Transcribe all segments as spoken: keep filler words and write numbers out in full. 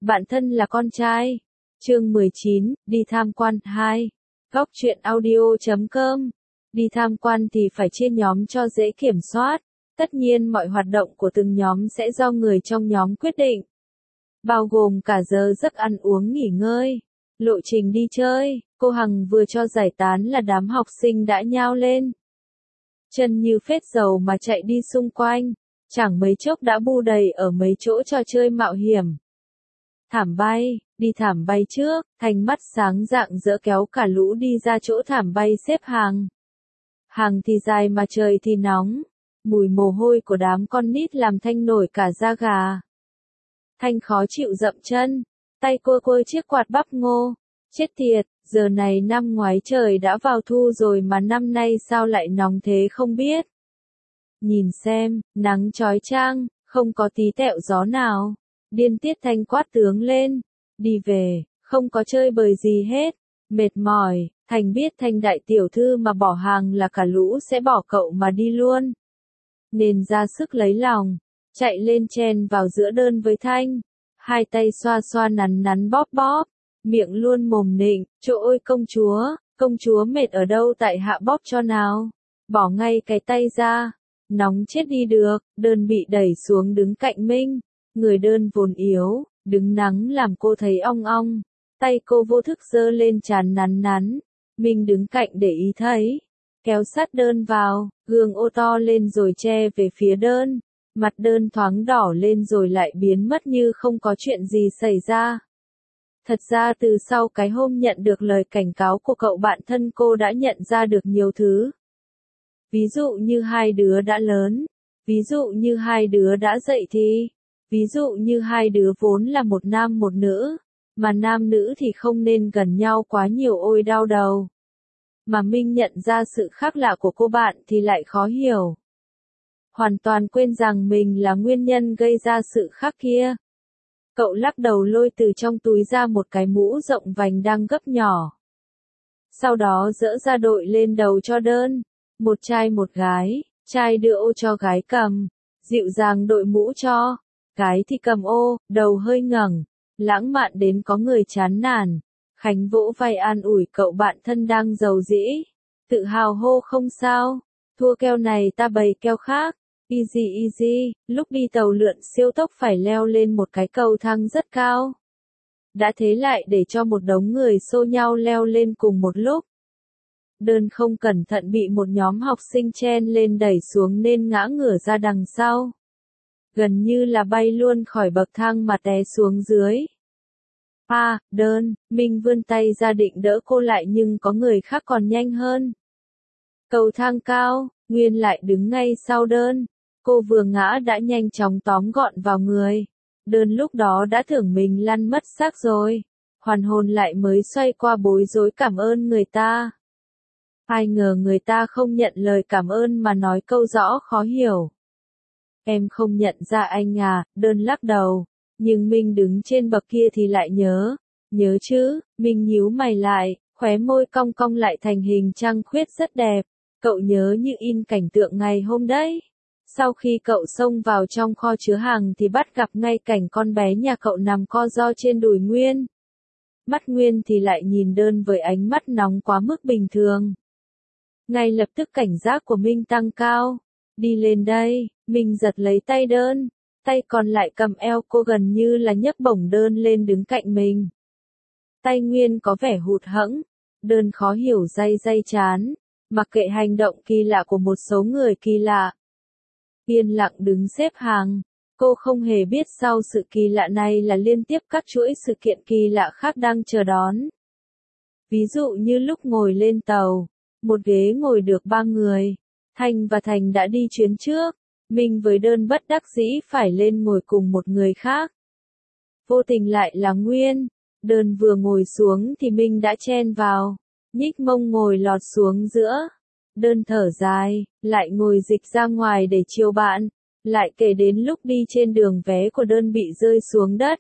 Bạn thân là con trai. Chương mười chín, đi tham quan hai. Góc truyện audio chấm com. Đi tham quan thì phải chia nhóm cho dễ kiểm soát. Tất nhiên mọi hoạt động của từng nhóm sẽ do người trong nhóm quyết định. Bao gồm cả giờ giấc ăn uống nghỉ ngơi. Lộ trình đi chơi, cô Hằng vừa cho giải tán là đám học sinh đã nhao lên. Chân như phết dầu mà chạy đi xung quanh, chẳng mấy chốc đã bu đầy ở mấy chỗ trò chơi mạo hiểm. Thảm bay, đi thảm bay trước, Thành mắt sáng rạng rỡ kéo cả lũ đi ra chỗ thảm bay xếp hàng. Hàng thì dài mà trời thì nóng, mùi mồ hôi của đám con nít làm Thanh nổi cả da gà. Thanh khó chịu dậm chân, tay cô côi chiếc quạt bắp ngô. Chết tiệt, giờ này năm ngoái trời đã vào thu rồi mà năm nay sao lại nóng thế không biết. Nhìn xem, nắng chói chang, không có tí tẹo gió nào. Điên tiết Thanh quát tướng lên. Đi về, không có chơi bời gì hết. Mệt mỏi, Thành biết Thanh đại tiểu thư mà bỏ hàng là cả lũ sẽ bỏ cậu mà đi luôn. Nên ra sức lấy lòng, chạy lên chen vào giữa đơn với Thanh. Hai tay xoa xoa nắn nắn bóp bóp. Miệng luôn mồm nịnh, chỗ ôi công chúa, công chúa mệt ở đâu tại hạ bóp cho nào. Bỏ ngay cái tay ra, nóng chết đi được, đơn bị đẩy xuống đứng cạnh Minh. Người đơn vốn yếu, đứng nắng làm cô thấy ong ong. Tay cô vô thức giơ lên trán nắn nắn. Minh đứng cạnh để ý thấy. Kéo sát đơn vào, gương ô to lên rồi che về phía đơn. Mặt đơn thoáng đỏ lên rồi lại biến mất như không có chuyện gì xảy ra. Thật ra từ sau cái hôm nhận được lời cảnh cáo của cậu bạn thân cô đã nhận ra được nhiều thứ. Ví dụ như hai đứa đã lớn. Ví dụ như hai đứa đã dậy thì. Ví dụ như hai đứa vốn là một nam một nữ. Mà nam nữ thì không nên gần nhau quá nhiều ôi đau đầu. Mà Minh nhận ra sự khác lạ của cô bạn thì lại khó hiểu. Hoàn toàn quên rằng mình là nguyên nhân gây ra sự khác kia. Cậu lắc đầu lôi từ trong túi ra một cái mũ rộng vành đang gấp nhỏ. Sau đó dỡ ra đội lên đầu cho đơn. Một trai một gái, trai đưa ô cho gái cầm. Dịu dàng đội mũ cho. Gái thì cầm ô, đầu hơi ngẩng. Lãng mạn đến có người chán nản. Khánh vỗ vai an ủi cậu bạn thân đang giàu dĩ. Tự hào hô không sao. Thua keo này ta bày keo khác. Easy easy, lúc đi tàu lượn siêu tốc phải leo lên một cái cầu thang rất cao. Đã thế lại để cho một đống người xô nhau leo lên cùng một lúc. Đơn không cẩn thận bị một nhóm học sinh chen lên đẩy xuống nên ngã ngửa ra đằng sau. Gần như là bay luôn khỏi bậc thang mà té xuống dưới. À, đơn, Minh vươn tay ra định đỡ cô lại nhưng có người khác còn nhanh hơn. Cầu thang cao, Nguyên lại đứng ngay sau đơn. Cô vừa ngã đã nhanh chóng tóm gọn vào người. Đơn lúc đó đã tưởng mình lăn mất xác rồi. Hoàn hồn lại mới xoay qua bối rối cảm ơn người ta. Ai ngờ người ta không nhận lời cảm ơn mà nói câu rõ khó hiểu. Em không nhận ra anh à, đơn lắc đầu. Nhưng Minh đứng trên bậc kia thì lại nhớ. Nhớ chứ, Minh nhíu mày lại, khóe môi cong cong lại thành hình trăng khuyết rất đẹp. Cậu nhớ như in cảnh tượng ngày hôm đấy. Sau khi cậu xông vào trong kho chứa hàng thì bắt gặp ngay cảnh con bé nhà cậu nằm co ro trên đùi Nguyên. Mắt Nguyên thì lại nhìn đơn với ánh mắt nóng quá mức bình thường. Ngay lập tức cảnh giác của Minh tăng cao. Đi lên đây, Minh giật lấy tay đơn. Tay còn lại cầm eo cô gần như là nhấc bổng đơn lên đứng cạnh mình. Tay Nguyên có vẻ hụt hẫng. Đơn khó hiểu day day chán. Mặc kệ hành động kỳ lạ của một số người kỳ lạ. Yên lặng đứng xếp hàng. Cô không hề biết sau sự kỳ lạ này là liên tiếp các chuỗi sự kiện kỳ lạ khác đang chờ đón. Ví dụ như lúc ngồi lên tàu, một ghế ngồi được ba người. Thanh và Thành đã đi chuyến trước. Minh với đơn bất đắc dĩ phải lên ngồi cùng một người khác. Vô tình lại là Nguyên. Đơn vừa ngồi xuống thì Minh đã chen vào. Nhích mông ngồi lọt xuống giữa. Đơn thở dài, lại ngồi dịch ra ngoài để chiều bạn. Lại kể đến lúc đi trên đường vé của đơn bị rơi xuống đất.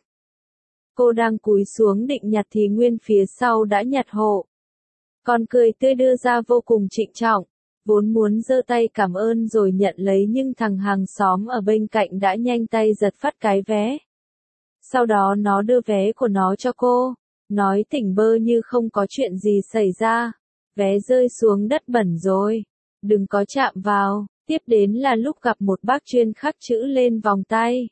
Cô đang cúi xuống định nhặt thì Nguyên phía sau đã nhặt hộ. Còn cười tươi đưa ra vô cùng trịnh trọng. Vốn muốn giơ tay cảm ơn rồi nhận lấy nhưng thằng hàng xóm ở bên cạnh đã nhanh tay giật phát cái vé. Sau đó nó đưa vé của nó cho cô, nói tỉnh bơ như không có chuyện gì xảy ra. Vé rơi xuống đất bẩn rồi, đừng có chạm vào. Tiếp đến là lúc gặp một bác chuyên khắc chữ lên vòng tay.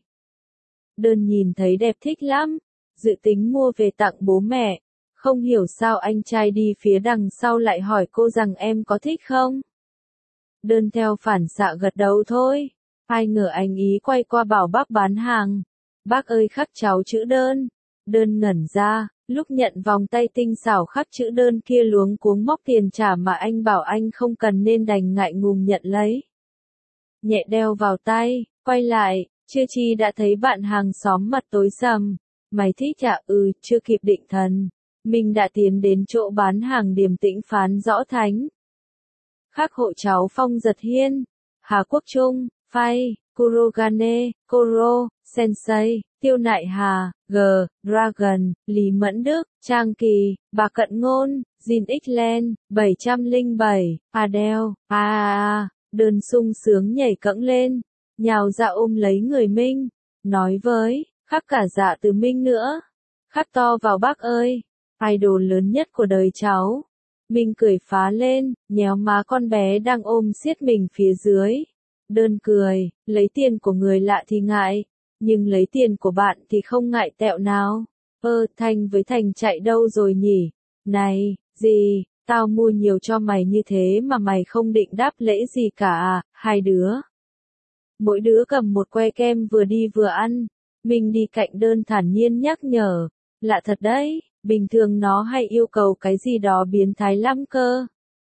Đơn nhìn thấy đẹp thích lắm, dự tính mua về tặng bố mẹ. Không hiểu sao anh trai đi phía đằng sau lại hỏi cô rằng em có thích không? Đơn theo phản xạ gật đầu thôi. Ai ngờ anh ý quay qua bảo bác bán hàng. Bác ơi khắc cháu chữ đơn. Đơn ngẩn ra, lúc nhận vòng tay tinh xảo khắc chữ đơn kia luống cuống móc tiền trả mà anh bảo anh không cần nên đành ngại ngùng nhận lấy. Nhẹ đeo vào tay, quay lại, chưa chi đã thấy bạn hàng xóm mặt tối sầm. Mày thích à? Ừ, chưa kịp định thần. Mình đã tiến đến chỗ bán hàng điềm tĩnh phán rõ thánh. Khắc hộ cháu Phong Giật Hiên, Hà Quốc Trung, Phai, Kurogane, Koro, Sensei, Tiêu Nại Hà, G, Dragon, Lý Mẫn Đức, Trang Kỳ, Bà Cận Ngôn, Jin Xland, bảy trăm lẻ bảy, Adele, a a a, Đơn sung sướng nhảy cẫng lên, nhào ra ôm lấy người Minh, nói với, khắc cả dạ từ Minh nữa, khắc to vào bác ơi, idol lớn nhất của đời cháu. Minh cười phá lên, nhéo má con bé đang ôm siết mình phía dưới. Đơn cười, lấy tiền của người lạ thì ngại, nhưng lấy tiền của bạn thì không ngại tẹo nào. Ơ, Thành với Thành chạy đâu rồi nhỉ? Này, gì, tao mua nhiều cho mày như thế mà mày không định đáp lễ gì cả à, hai đứa. Mỗi đứa cầm một que kem vừa đi vừa ăn. Mình đi cạnh Đơn thản nhiên nhắc nhở, lạ thật đấy, bình thường nó hay yêu cầu cái gì đó biến thái lắm cơ.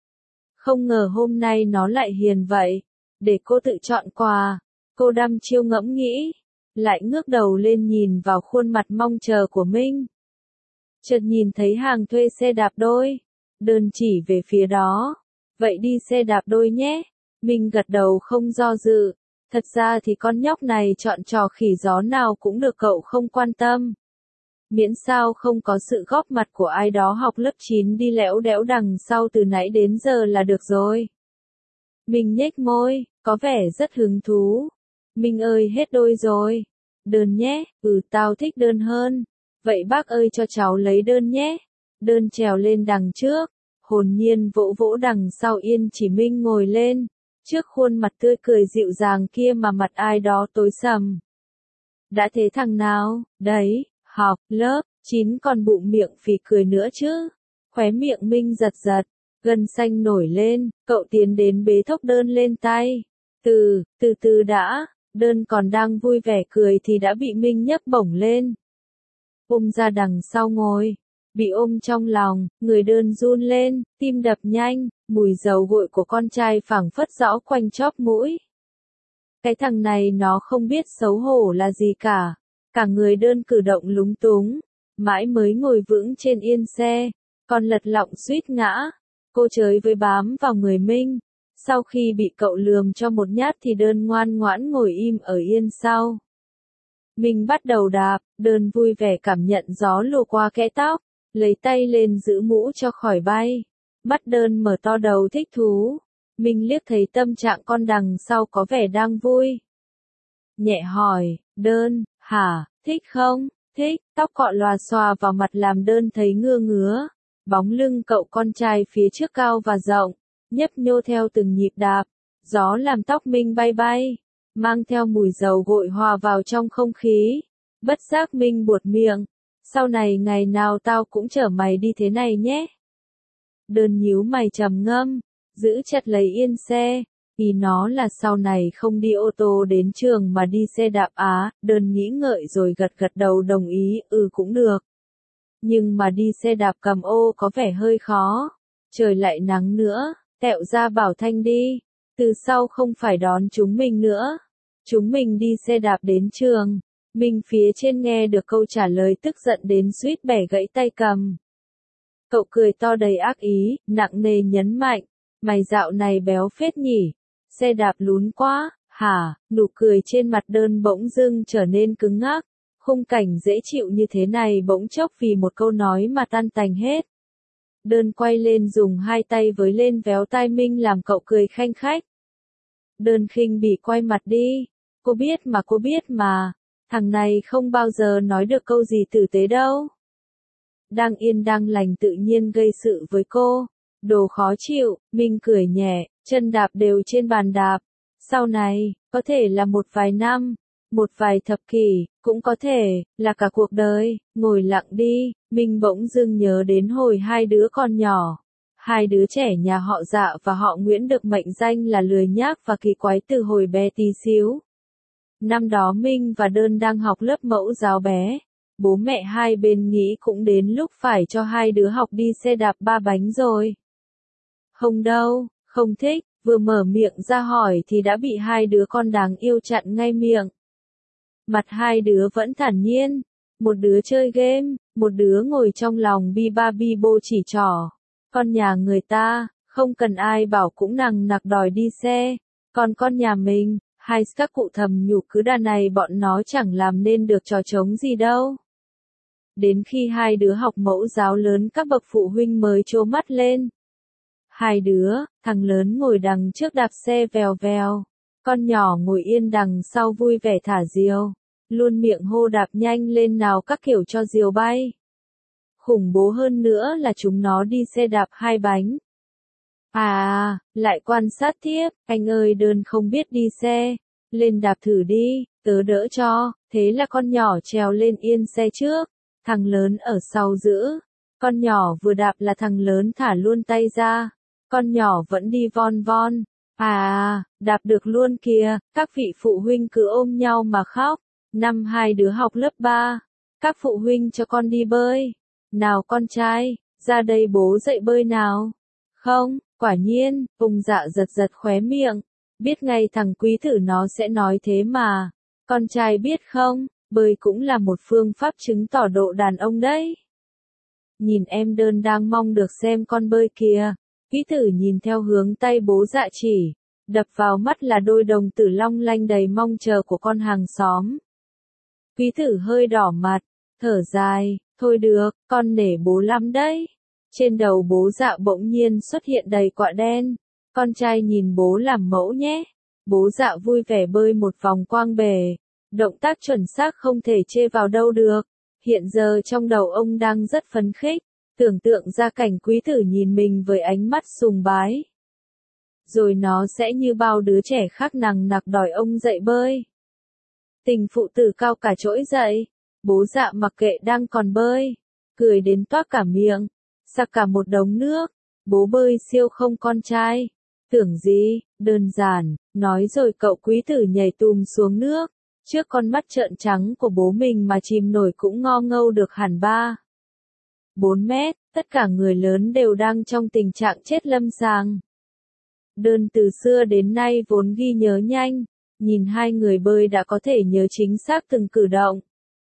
Không ngờ hôm nay nó lại hiền vậy. Để cô tự chọn quà. Cô đăm chiêu ngẫm nghĩ. Lại ngước đầu lên nhìn vào khuôn mặt mong chờ của Minh. Chợt nhìn thấy hàng thuê xe đạp đôi. Đơn chỉ về phía đó. Vậy đi xe đạp đôi nhé. Minh gật đầu không do dự. Thật ra thì con nhóc này chọn trò khỉ gió nào cũng được cậu không quan tâm. Miễn sao không có sự góp mặt của ai đó học lớp chín đi lẽo đẽo đằng sau từ nãy đến giờ là được rồi. Mình nhếch môi, có vẻ rất hứng thú. Minh ơi hết đôi rồi. Đơn nhé, ừ tao thích đơn hơn. Vậy bác ơi cho cháu lấy đơn nhé. Đơn trèo lên đằng trước, hồn nhiên vỗ vỗ đằng sau yên chỉ Minh ngồi lên. Trước khuôn mặt tươi cười dịu dàng kia mà mặt ai đó tối sầm. Đã thế thằng nào, đấy, học, lớp, chín còn bụng miệng phì cười nữa chứ. Khóe miệng Minh giật giật. Gân xanh nổi lên, cậu tiến đến bế thốc Đơn lên tay. Từ, từ từ đã, Đơn còn đang vui vẻ cười thì đã bị Minh nhấc bổng lên. Ôm ra đằng sau ngồi, bị ôm trong lòng, người Đơn run lên, tim đập nhanh, mùi dầu gội của con trai phảng phất rõ quanh chóp mũi. Cái thằng này nó không biết xấu hổ là gì cả, cả người Đơn cử động lúng túng, mãi mới ngồi vững trên yên xe, còn lật lọng suýt ngã. Cô chới với bám vào người Minh. Sau khi bị cậu lườm cho một nhát thì Đơn ngoan ngoãn ngồi im ở yên sau. Minh bắt đầu đạp, Đơn vui vẻ cảm nhận gió lùa qua kẽ tóc, lấy tay lên giữ mũ cho khỏi bay. Mắt Đơn mở to đầu thích thú. Minh liếc thấy tâm trạng con đằng sau có vẻ đang vui. Nhẹ hỏi, Đơn, hả, thích không? Thích, tóc cọ lòa xòa vào mặt làm Đơn thấy ngưa ngứa. Bóng lưng cậu con trai phía trước cao và rộng, nhấp nhô theo từng nhịp đạp, gió làm tóc Minh bay bay, mang theo mùi dầu gội hòa vào trong không khí. Bất giác Minh buột miệng, sau này ngày nào tao cũng chở mày đi thế này nhé. Đơn nhíu mày trầm ngâm, giữ chặt lấy yên xe, ý nó là sau này không đi ô tô đến trường mà đi xe đạp á. Đơn nghĩ ngợi rồi gật gật đầu đồng ý, ừ cũng được. Nhưng mà đi xe đạp cầm ô có vẻ hơi khó. Trời lại nắng nữa, tẹo ra bảo Thanh đi. Từ sau không phải đón chúng mình nữa. Chúng mình đi xe đạp đến trường. Mình phía trên nghe được câu trả lời tức giận đến suýt bẻ gãy tay cầm. Cậu cười to đầy ác ý, nặng nề nhấn mạnh. Mày dạo này béo phết nhỉ? Xe đạp lún quá, hả? Nụ cười trên mặt Đơn bỗng dưng trở nên cứng ngắc. Khung cảnh dễ chịu như thế này bỗng chốc vì một câu nói mà tan tành hết. Đơn quay lên dùng hai tay với lên véo tai Minh làm cậu cười khanh khách. Đơn khinh bỉ quay mặt đi. Cô biết mà cô biết mà. Thằng này không bao giờ nói được câu gì tử tế đâu. Đang yên đang lành tự nhiên gây sự với cô. Đồ khó chịu, Minh cười nhẹ, chân đạp đều trên bàn đạp. Sau này, có thể là một vài năm, một vài thập kỷ, cũng có thể là cả cuộc đời. Ngồi lặng đi, Minh bỗng dưng nhớ đến hồi hai đứa con nhỏ. Hai đứa trẻ nhà họ Dạ và họ Nguyễn được mệnh danh là lười nhác và kỳ quái từ hồi bé tí xíu. Năm đó Minh và Đơn đang học lớp mẫu giáo bé. Bố mẹ hai bên nghĩ cũng đến lúc phải cho hai đứa học đi xe đạp ba bánh rồi. Không đâu, không thích, vừa mở miệng ra hỏi thì đã bị hai đứa con đáng yêu chặn ngay miệng. Mặt hai đứa vẫn thản nhiên, một đứa chơi game, một đứa ngồi trong lòng bi ba bi bô chỉ trỏ. Con nhà người ta, không cần ai bảo cũng nằng nặc đòi đi xe, còn con nhà mình, hai các cụ thầm nhủ cứ đàn này bọn nó chẳng làm nên được trò trống gì đâu. Đến khi hai đứa học mẫu giáo lớn các bậc phụ huynh mới trố mắt lên. Hai đứa, thằng lớn ngồi đằng trước đạp xe vèo vèo, con nhỏ ngồi yên đằng sau vui vẻ thả diều, luôn miệng hô đạp nhanh lên nào các kiểu cho diều bay. Khủng bố hơn nữa là chúng nó đi xe đạp hai bánh. À, lại quan sát tiếp, anh ơi Đơn không biết đi xe, lên đạp thử đi, tớ đỡ cho, thế là con nhỏ trèo lên yên xe trước, thằng lớn ở sau giữ. Con nhỏ vừa đạp là thằng lớn thả luôn tay ra, con nhỏ vẫn đi von von. À, đạp được luôn kìa, các vị phụ huynh cứ ôm nhau mà khóc. Năm hai đứa học lớp ba, các phụ huynh cho con đi bơi. Nào con trai, ra đây bố dạy bơi nào. Không, quả nhiên, Phùng Dạ giật giật khóe miệng, biết ngay thằng quý tử nó sẽ nói thế mà. Con trai biết không, bơi cũng là một phương pháp chứng tỏ độ đàn ông đấy. Nhìn em Đơn đang mong được xem con bơi kìa. Quý tử nhìn theo hướng tay bố Dạ chỉ, đập vào mắt là đôi đồng tử long lanh đầy mong chờ của con hàng xóm. Quý tử hơi đỏ mặt, thở dài, thôi được, con nể bố lắm đấy. Trên đầu bố Dạ bỗng nhiên xuất hiện đầy quạ đen. Con trai nhìn bố làm mẫu nhé. Bố Dạ vui vẻ bơi một vòng quang bể. Động tác chuẩn xác không thể chê vào đâu được. Hiện giờ trong đầu ông đang rất phấn khích. Tưởng tượng ra cảnh quý tử nhìn mình với ánh mắt sùng bái. Rồi nó sẽ như bao đứa trẻ khác nằng nặc đòi ông dạy bơi. Tình phụ tử cao cả trỗi dậy. Bố Dạ mặc kệ đang còn bơi. Cười đến toác cả miệng. Sặc cả một đống nước. Bố bơi siêu không con trai. Tưởng gì, đơn giản, nói rồi cậu quý tử nhảy tùm xuống nước. Trước con mắt trợn trắng của bố mình mà chìm nổi cũng ngo ngâu được hẳn ba. bốn mét, tất cả người lớn đều đang trong tình trạng chết lâm sàng. Đơn từ xưa đến nay vốn ghi nhớ nhanh, nhìn hai người bơi đã có thể nhớ chính xác từng cử động.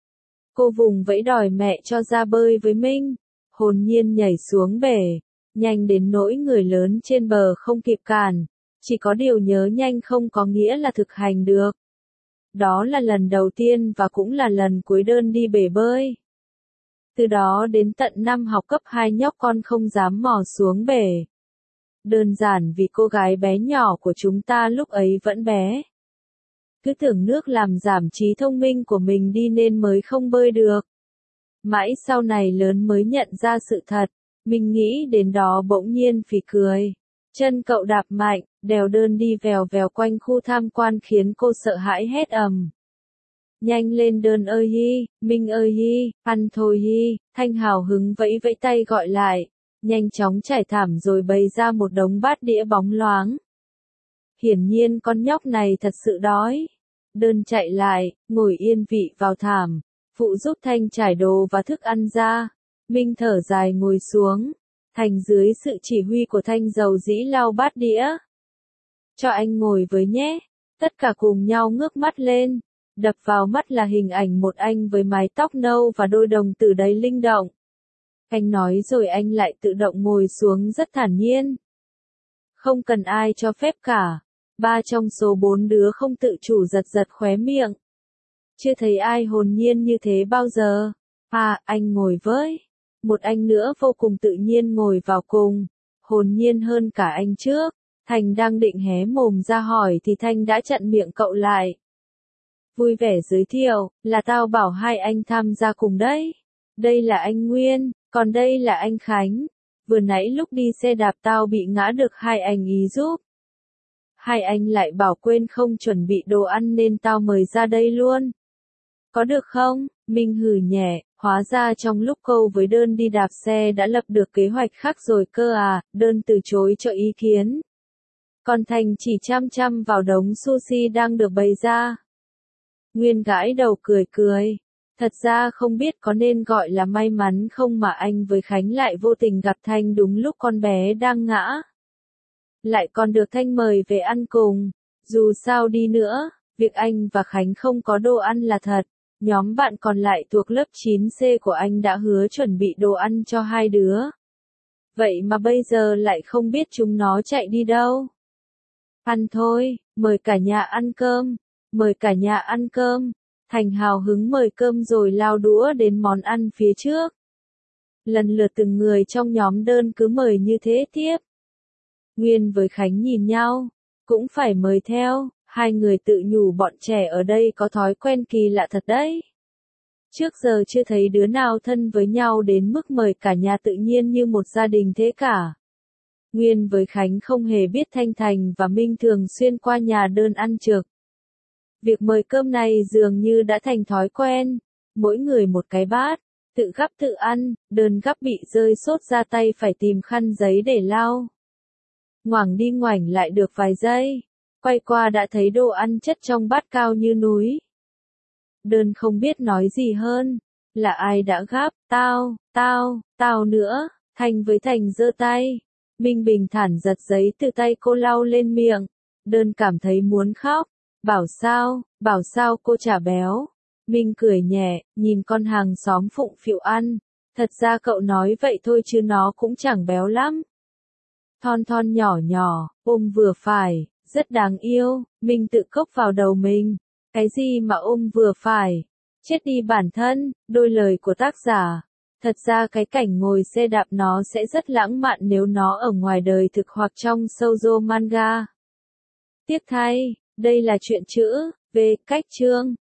Cô vùng vẫy đòi mẹ cho ra bơi với Minh, hồn nhiên nhảy xuống bể, nhanh đến nỗi người lớn trên bờ không kịp cản, chỉ có điều nhớ nhanh không có nghĩa là thực hành được. Đó là lần đầu tiên và cũng là lần cuối Đơn đi bể bơi. Từ đó đến tận năm học cấp hai nhóc con không dám mò xuống bể. Đơn giản vì cô gái bé nhỏ của chúng ta lúc ấy vẫn bé. Cứ tưởng nước làm giảm trí thông minh của mình đi nên mới không bơi được. Mãi sau này lớn mới nhận ra sự thật, mình nghĩ đến đó bỗng nhiên phì cười. Chân cậu đạp mạnh, đèo Đơn đi vèo vèo quanh khu tham quan khiến cô sợ hãi hét ầm. Nhanh lên Đơn ơi hi, Minh ơi hi, ăn thôi hi, Thanh hào hứng vẫy vẫy tay gọi lại, nhanh chóng trải thảm rồi bày ra một đống bát đĩa bóng loáng. Hiển nhiên con nhóc này thật sự đói. Đơn chạy lại, ngồi yên vị vào thảm, phụ giúp Thanh trải đồ và thức ăn ra. Minh thở dài ngồi xuống, Thành dưới sự chỉ huy của Thanh dầu dĩ lau bát đĩa. Cho anh ngồi với nhé, tất cả cùng nhau ngước mắt lên. Đập vào mắt là hình ảnh một anh với mái tóc nâu và đôi đồng tử đầy linh động. Anh nói rồi anh lại tự động ngồi xuống rất thản nhiên. Không cần ai cho phép cả. Ba trong số bốn đứa không tự chủ giật giật khóe miệng. Chưa thấy ai hồn nhiên như thế bao giờ. À, anh ngồi với. Một anh nữa vô cùng tự nhiên ngồi vào cùng. Hồn nhiên hơn cả anh trước. Thành đang định hé mồm ra hỏi thì Thanh đã chặn miệng cậu lại. vui vẻ giới thiệu, là tao bảo hai anh tham gia cùng đấy. Đây là anh Nguyên, còn đây là anh Khánh. Vừa nãy lúc đi xe đạp tao bị ngã được hai anh ý giúp. Hai anh lại bảo quên không chuẩn bị đồ ăn nên tao mời ra đây luôn. Có được không? Minh hừ nhẹ, hóa ra trong lúc câu với Đơn đi đạp xe đã lập được kế hoạch khác rồi cơ à, Đơn từ chối cho ý kiến. Còn Thành chỉ chăm chăm vào đống sushi đang được bày ra. Nguyên gãi đầu cười cười. Thật ra không biết có nên gọi là may mắn không mà anh với Khánh lại vô tình gặp Thanh đúng lúc con bé đang ngã. Lại còn được Thanh mời về ăn cùng. Dù sao đi nữa, việc anh và Khánh không có đồ ăn là thật. Nhóm bạn còn lại thuộc lớp chín C của anh đã hứa chuẩn bị đồ ăn cho hai đứa. Vậy mà bây giờ lại không biết chúng nó chạy đi đâu. Ăn thôi, mời cả nhà ăn cơm, mời cả nhà ăn cơm. Thành hào hứng mời cơm rồi lao đũa đến món ăn phía trước. Lần lượt từng người trong nhóm Đơn cứ mời như thế tiếp. Nguyên với Khánh nhìn nhau, cũng phải mời theo, hai người tự nhủ bọn trẻ ở đây có thói quen kỳ lạ thật đấy. Trước giờ chưa thấy đứa nào thân với nhau đến mức mời cả nhà tự nhiên như một gia đình thế cả. Nguyên với Khánh không hề biết Thanh Thành và Minh thường xuyên qua nhà Đơn ăn trực. Việc mời cơm này dường như đã thành thói quen, mỗi người một cái bát, tự gắp tự ăn, Đơn gắp bị rơi sốt ra tay phải tìm khăn giấy để lau. Ngoảnh đi ngoảnh lại được vài giây, quay qua đã thấy đồ ăn chất trong bát cao như núi. Đơn không biết nói gì hơn, là ai đã gắp, tao, tao, tao nữa, Thành với Thành giơ tay. Minh bình thản giật giấy từ tay cô lau lên miệng, Đơn cảm thấy muốn khóc. Bảo sao, bảo sao cô chả béo. Minh cười nhẹ, nhìn con hàng xóm phụng phịu ăn. Thật ra cậu nói vậy thôi chứ nó cũng chẳng béo lắm. Thon thon nhỏ nhỏ, ôm vừa phải, rất đáng yêu. Minh tự cốc vào đầu mình. Cái gì mà ôm vừa phải? Chết đi bản thân, đôi lời của tác giả. Thật ra cái cảnh ngồi xe đạp nó sẽ rất lãng mạn nếu nó ở ngoài đời thực hoặc trong shoujo manga. Tiếc thay. Đây là chuyện chữ, về cách chương.